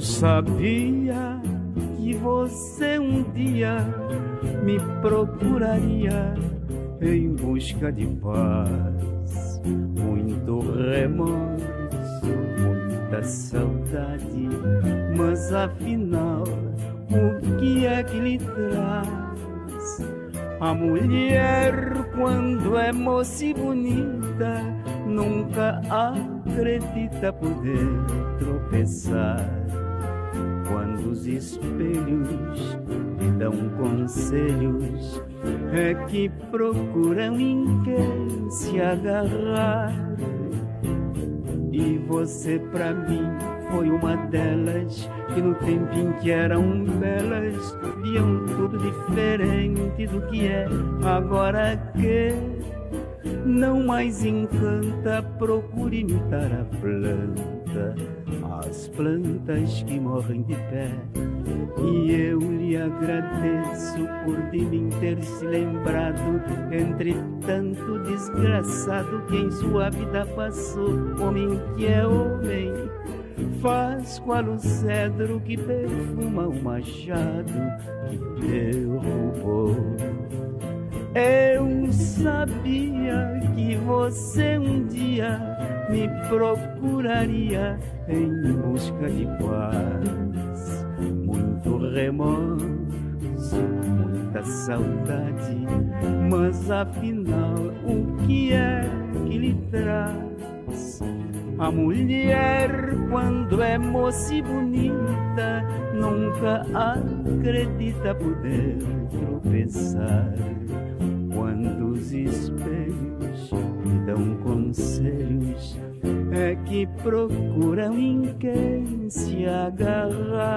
sabia que você um dia me procuraria em busca de paz. Muito remorso, muita saudade, mas afinal, o que é que lhe traz? A mulher, quando é moça e bonita, nunca acredita poder tropeçar. Quando os espelhos lhe dão conselhos, é que procuram em quem se agarrar. E você pra mim foi uma delas, que no tempo em que eram belas viam tudo diferente do que é agora, que não mais encanta. Procure imitar a planta, as plantas que morrem de pé. E eu lhe agradeço por de mim ter se lembrado, entre tanto desgraçado que em sua vida passou. Homem que é homem, faz qual o cedro que perfuma o machado que derrubou. Eu sabia que você um dia me procuraria em busca de paz. Muito remorso, muita saudade, mas afinal o que é que lhe traz? A mulher, quando é moça e bonita, nunca acredita poder tropeçar. Quando os espelhos lhe dão conselhos, é que procuram em quem se agarrar.